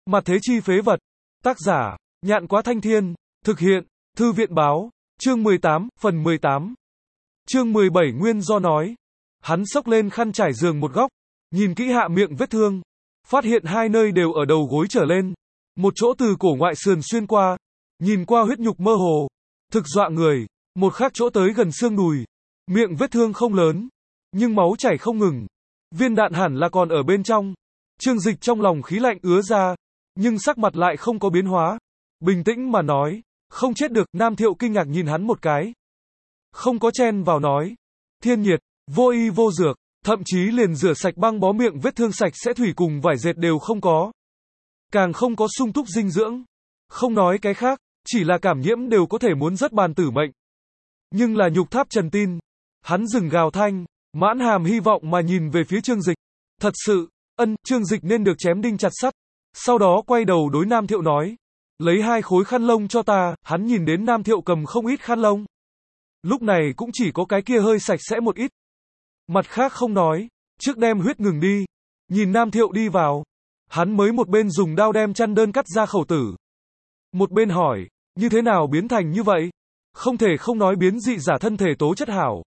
Mặt thế chi phế vật. Tác giả, Nhạn Quá Thanh Thiên. Thực hiện, Thư viện báo. Chương 18, phần 18. Chương 17 nguyên do nói. Hắn xốc lên khăn trải giường một góc, nhìn kỹ hạ miệng vết thương, phát hiện hai nơi đều ở đầu gối trở lên, một chỗ từ cổ ngoại sườn xuyên qua, nhìn qua huyết nhục mơ hồ, thực dọa người, một khác chỗ tới gần xương đùi. Miệng vết thương không lớn, nhưng máu chảy không ngừng. Viên đạn hẳn là còn ở bên trong. Trương Dịch trong lòng khí lạnh ứa ra, nhưng sắc mặt lại không có biến hóa. Bình tĩnh mà nói, không chết được. Nam Thiệu kinh ngạc nhìn hắn một cái, không có chen vào nói, thiên nhiệt, vô y vô dược, thậm chí liền rửa sạch băng bó miệng vết thương sạch sẽ thủy cùng vải dệt đều không có. Càng không có sung túc dinh dưỡng. Không nói cái khác, chỉ là cảm nhiễm đều có thể muốn rất bàn tử mệnh. Nhưng là Nhục Tháp Trần tin. Hắn dừng gào thanh, mãn hàm hy vọng mà nhìn về phía Trương Dịch. Thật sự, Trương Dịch nên được chém đinh chặt sắt. Sau đó quay đầu đối Nam Thiệu nói, lấy 2 khối khăn lông cho ta. Hắn nhìn đến Nam Thiệu cầm không ít khăn lông. Lúc này cũng chỉ có cái kia hơi sạch sẽ một ít. Mặt khác không nói, trước đem huyết ngừng đi. Nhìn Nam Thiệu đi vào, hắn mới một bên dùng đao đem chăn đơn cắt ra khẩu tử, một bên hỏi, như thế nào biến thành như vậy? Không thể không nói biến dị giả thân thể tố chất hảo.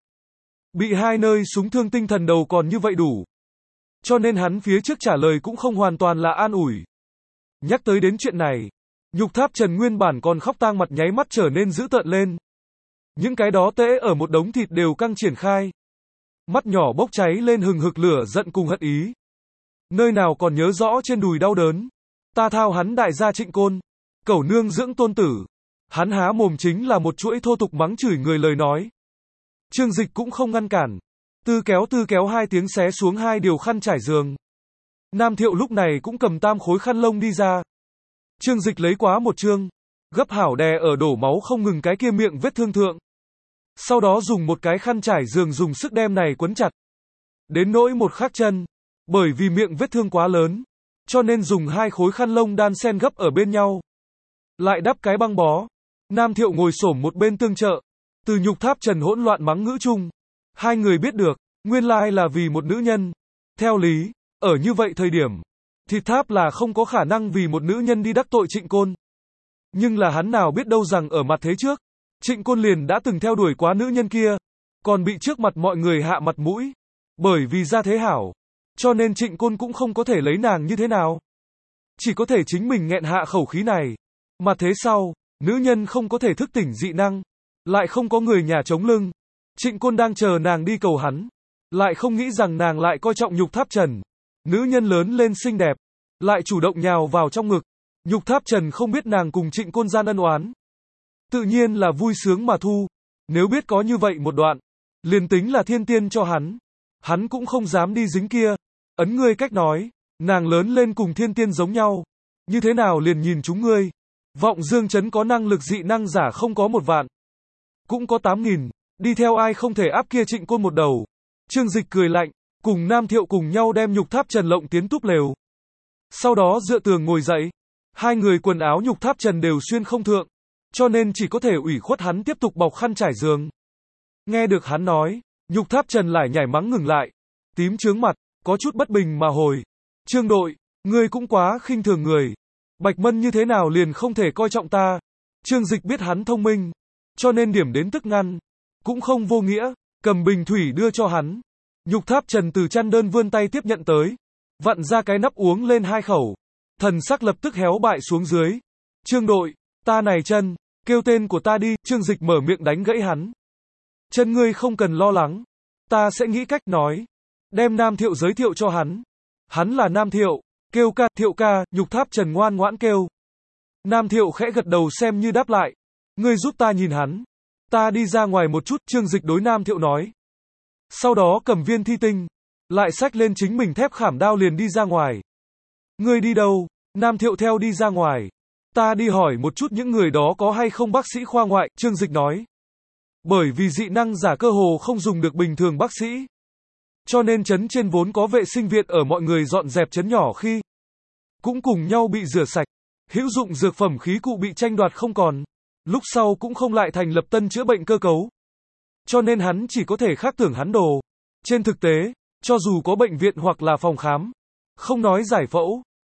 Bị 2 nơi súng thương tinh thần đầu còn như vậy đủ. Cho nên hắn phía trước trả lời cũng không hoàn toàn là an ủi. Nhắc tới đến chuyện này, Nhục Tháp Trần nguyên bản còn khóc tang mặt nháy mắt trở nên dữ tợn lên. Những cái đó tễ ở một đống thịt đều căng triển khai. Mắt nhỏ bốc cháy lên hừng hực lửa giận cùng hận ý. Nơi nào còn nhớ rõ trên đùi đau đớn. Ta thao hắn đại gia Trịnh Côn, cẩu nương dưỡng tôn tử. Hắn há mồm chính là một chuỗi thô tục mắng chửi người lời nói. Trương Dịch cũng không ngăn cản. Tư kéo 2 tiếng xé xuống 2 điều khăn trải giường. Nam Thiệu lúc này cũng cầm 3 khối khăn lông đi ra. Trương Dịch lấy quá một chương, gấp hảo đè ở đổ máu không ngừng cái kia miệng vết thương thượng. Sau đó dùng một cái khăn trải giường dùng sức đem này quấn chặt. Đến nỗi một khắc chân, bởi vì miệng vết thương quá lớn, cho nên dùng 2 khối khăn lông đan xen gấp ở bên nhau. Lại đắp cái băng bó. Nam Thiệu ngồi xổm một bên tương trợ. Từ Nhục Tháp Trần hỗn loạn mắng ngữ chung, 2 người biết được, nguyên lai là vì một nữ nhân. Theo lý, ở như vậy thời điểm, Thịt Tháp là không có khả năng vì một nữ nhân đi đắc tội Trịnh Côn. Nhưng là hắn nào biết đâu rằng ở mặt thế trước, Trịnh Côn liền đã từng theo đuổi quá nữ nhân kia, còn bị trước mặt mọi người hạ mặt mũi. Bởi vì ra thế hảo, cho nên Trịnh Côn cũng không có thể lấy nàng như thế nào. Chỉ có thể chính mình nghẹn hạ khẩu khí này. Mặt thế sau, nữ nhân không có thể thức tỉnh dị năng, lại không có người nhà chống lưng. Trịnh Côn đang chờ nàng đi cầu hắn, lại không nghĩ rằng nàng lại coi trọng Nhục Tháp Trần. Nữ nhân lớn lên xinh đẹp, lại chủ động nhào vào trong ngực. Nhục Tháp Trần không biết nàng cùng Trịnh Côn gian ân oán, tự nhiên là vui sướng mà thu. Nếu biết có như vậy một đoạn, liền tính là thiên tiên cho hắn cũng không dám đi dính kia. Ấn ngươi cách nói, nàng lớn lên cùng thiên tiên giống nhau, như thế nào liền nhìn chúng ngươi. Vọng Dương Trấn có năng lực dị năng giả không có 1 vạn, cũng có 8.000, đi theo ai không thể áp kia Trịnh Côn một đầu. Trương Dịch cười lạnh, cùng Nam Thiệu cùng nhau đem Nhục Tháp Trần lộng tiến túp lều. Sau đó dựa tường ngồi dậy. 2 người quần áo Nhục Tháp Trần đều xuyên không thượng, cho nên chỉ có thể ủy khuất hắn tiếp tục bọc khăn trải giường. Nghe được hắn nói, Nhục Tháp Trần lại nhảy mắng ngừng lại, tím chướng mặt, có chút bất bình mà hồi. Trương đội, ngươi cũng quá khinh thường người. Bạch Mân như thế nào liền không thể coi trọng ta. Trương Dịch biết hắn thông minh, cho nên điểm đến tức ngăn, cũng không vô nghĩa, cầm bình thủy đưa cho hắn. Nhục Tháp Trần từ chăn đơn vươn tay tiếp nhận tới, vặn ra cái nắp uống lên 2 khẩu, thần sắc lập tức héo bại xuống dưới. Trương đội, ta này chân, kêu tên của ta đi. Trương Dịch mở miệng đánh gãy hắn. Chân ngươi không cần lo lắng, ta sẽ nghĩ cách nói. Đem Nam Thiệu giới thiệu cho hắn. Hắn là Nam Thiệu, kêu ca, Thiệu ca. Nhục Tháp Trần ngoan ngoãn kêu. Nam Thiệu khẽ gật đầu xem như đáp lại. Ngươi giúp ta nhìn hắn. Ta đi ra ngoài một chút. Trương Dịch đối Nam Thiệu nói. Sau đó cầm viên thi tinh, lại xách lên chính mình thép khảm đao liền đi ra ngoài. Ngươi đi đâu? Nam Thiệu theo đi ra ngoài. Ta đi hỏi một chút những người đó có hay không bác sĩ khoa ngoại. Trương Dịch nói. Bởi vì dị năng giả cơ hồ không dùng được bình thường bác sĩ, cho nên trấn trên vốn có vệ sinh viện ở mọi người dọn dẹp trấn nhỏ khi, cũng cùng nhau bị rửa sạch. Hữu dụng dược phẩm khí cụ bị tranh đoạt không còn. Lúc sau cũng không lại thành lập tân chữa bệnh cơ cấu. Cho nên hắn chỉ có thể khác tưởng hắn đồ. Trên thực tế, cho dù có bệnh viện hoặc là phòng khám, không nói giải phẫu,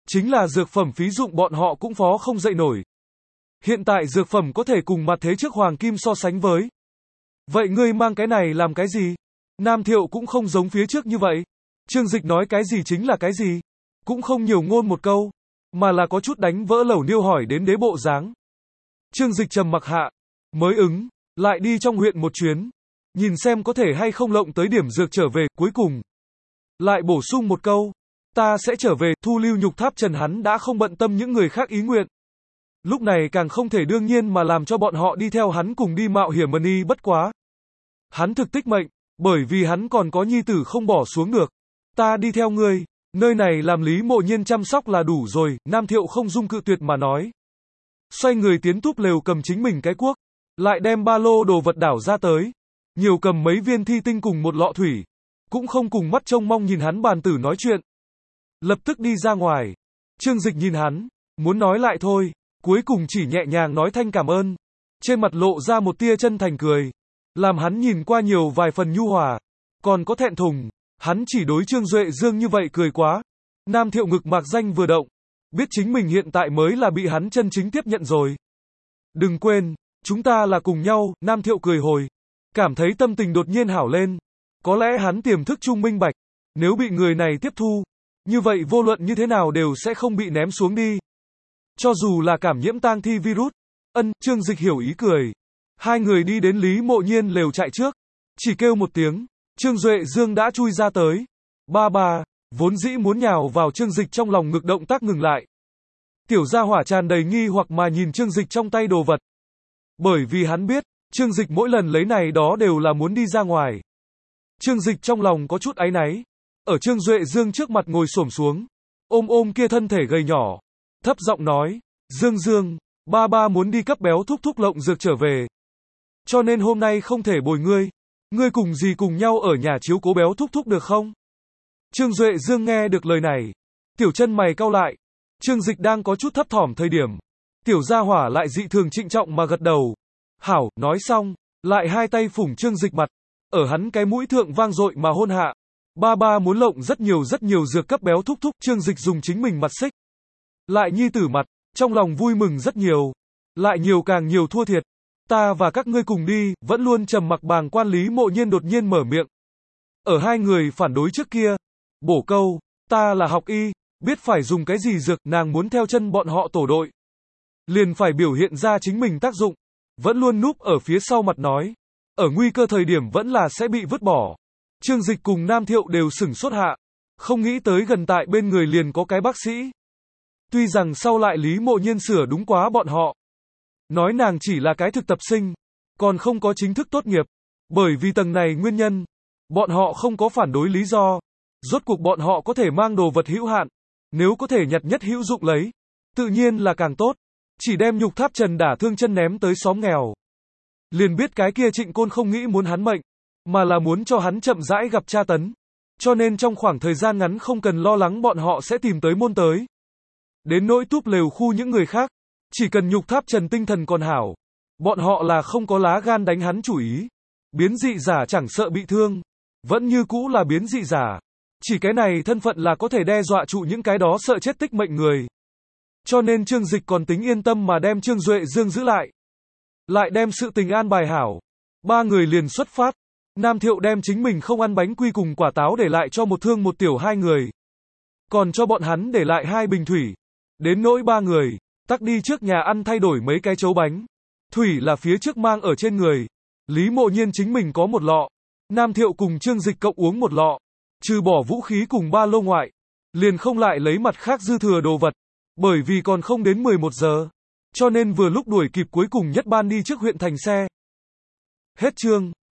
Chính là dược phẩm phí dụng bọn họ cũng phó không dậy nổi. Hiện tại dược phẩm có thể cùng mặt thế trước hoàng kim so sánh với. Vậy ngươi mang cái này làm cái gì? Nam Thiệu cũng không giống phía trước như vậy. Trương Dịch nói cái gì chính là cái gì. Cũng không nhiều ngôn một câu, mà là có chút đánh vỡ lẩu niêu hỏi đến đế bộ dáng. Trương Dịch trầm mặc hạ, mới ứng, lại đi trong huyện một chuyến, nhìn xem có thể hay không lộng tới điểm dược trở về, cuối cùng. Lại bổ sung một câu, ta sẽ trở về, thu lưu Nhục Tháp Trần hắn đã không bận tâm những người khác ý nguyện. Lúc này càng không thể đương nhiên mà làm cho bọn họ đi theo hắn cùng đi mạo hiểm y bất quá. Hắn thực tích mệnh, bởi vì hắn còn có nhi tử không bỏ xuống được. Ta đi theo ngươi, nơi này làm Lý Mộ Nhiên chăm sóc là đủ rồi, Nam Thiệu không dung cự tuyệt mà nói. Xoay người tiến túp lều cầm chính mình cái cuốc, lại đem ba lô đồ vật đảo ra tới. Nhiều cầm mấy viên thi tinh cùng một lọ thủy, cũng không cùng mắt trông mong nhìn hắn bàn tử nói chuyện. Lập tức đi ra ngoài. Trương Dịch nhìn hắn, muốn nói lại thôi, cuối cùng chỉ nhẹ nhàng nói thanh cảm ơn. Trên mặt lộ ra một tia chân thành cười, làm hắn nhìn qua nhiều vài phần nhu hòa, còn có thẹn thùng. Hắn chỉ đối Trương Duệ Dương như vậy cười quá. Nam Thiệu ngực mạc danh vừa động, biết chính mình hiện tại mới là bị hắn chân chính tiếp nhận rồi. Đừng quên, chúng ta là cùng nhau, Nam Thiệu cười hồi, cảm thấy tâm tình đột nhiên hảo lên. Có lẽ hắn tiềm thức trung minh bạch, nếu bị người này tiếp thu, như vậy vô luận như thế nào đều sẽ không bị ném xuống đi. Cho dù là cảm nhiễm tang thi virus. Trương Dịch hiểu ý cười. Hai người đi đến Lý Mộ Nhiên lều trại trước, chỉ kêu một tiếng, Trương Duệ Dương đã chui ra tới. Ba ba, vốn dĩ muốn nhào vào Trương Dịch trong lòng ngực động tác ngừng lại. Tiểu gia hỏa tràn đầy nghi hoặc mà nhìn Trương Dịch trong tay đồ vật. Bởi vì hắn biết, Trương Dịch mỗi lần lấy này đó đều là muốn đi ra ngoài. Trương Dịch trong lòng có chút áy náy, ở Trương Duệ Dương trước mặt ngồi xổm xuống, ôm kia thân thể gầy nhỏ, thấp giọng nói, Dương, ba ba muốn đi cấp béo thúc thúc lộng dược trở về. Cho nên hôm nay không thể bồi ngươi, ngươi cùng gì cùng nhau ở nhà chiếu cố béo thúc thúc được không? Trương Duệ Dương nghe được lời này, tiểu chân mày cau lại. Trương Dịch đang có chút thấp thỏm thời điểm, tiểu gia hỏa lại dị thường trịnh trọng mà gật đầu. Hảo, nói xong, lại hai tay phủng Trương Dịch mặt, ở hắn cái mũi thượng vang dội mà hôn hạ. Ba ba muốn lộng rất nhiều dược cấp béo thúc thúc. Trương Dịch dùng chính mình mặt xích lại nhi tử mặt, trong lòng vui mừng rất nhiều, lại nhiều càng nhiều thua thiệt. Ta và các ngươi cùng đi. Vẫn luôn trầm mặc bàng quan Lý Mộ Nhiên đột nhiên mở miệng. Ở hai người phản đối trước kia, bổ câu, ta là học y, biết phải dùng cái gì dược, nàng muốn theo chân bọn họ tổ đội, liền phải biểu hiện ra chính mình tác dụng, vẫn luôn núp ở phía sau mặt nói, ở nguy cơ thời điểm vẫn là sẽ bị vứt bỏ. Trương Dịch cùng Nam Thiệu đều sửng sốt hạ, không nghĩ tới gần tại bên người liền có cái bác sĩ. Tuy rằng sau lại Lý Mộ Nhiên sửa đúng quá bọn họ, nói nàng chỉ là cái thực tập sinh, còn không có chính thức tốt nghiệp, bởi vì tầng này nguyên nhân, bọn họ không có phản đối lý do. Rốt cuộc bọn họ có thể mang đồ vật hữu hạn, nếu có thể nhặt nhất hữu dụng lấy, tự nhiên là càng tốt. Chỉ đem Nhục Tháp Trần đả thương chân ném tới xóm nghèo, liền biết cái kia Trịnh Côn không nghĩ muốn hắn mệnh, mà là muốn cho hắn chậm rãi gặp tra tấn. Cho nên trong khoảng thời gian ngắn không cần lo lắng bọn họ sẽ tìm tới môn tới. Đến nỗi túp lều khu những người khác, chỉ cần Nhục Tháp Trần tinh thần còn hảo, bọn họ là không có lá gan đánh hắn chủ ý. Biến dị giả chẳng sợ bị thương, vẫn như cũ là biến dị giả. Chỉ cái này thân phận là có thể đe dọa trụ những cái đó sợ chết tích mệnh người. Cho nên Trương Dịch còn tính yên tâm mà đem Trương Duệ Dương giữ lại. Lại đem sự tình an bài hảo. Ba người liền xuất phát. Nam Thiệu đem chính mình không ăn bánh quy cùng quả táo để lại cho một thương một tiểu hai người. Còn cho bọn hắn để lại 2 bình thủy. Đến nỗi 3 người, tắc đi trước nhà ăn thay đổi mấy cái chấu bánh. Thủy là phía trước mang ở trên người. Lý Mộ Nhiên chính mình có một lọ. Nam Thiệu cùng Trương Dịch cộng uống một lọ. Trừ bỏ vũ khí cùng ba lô ngoại, liền không lại lấy mặt khác dư thừa đồ vật. Bởi vì còn không đến 11 giờ. Cho nên vừa lúc đuổi kịp cuối cùng nhất ban đi trước huyện thành xe. Hết chương.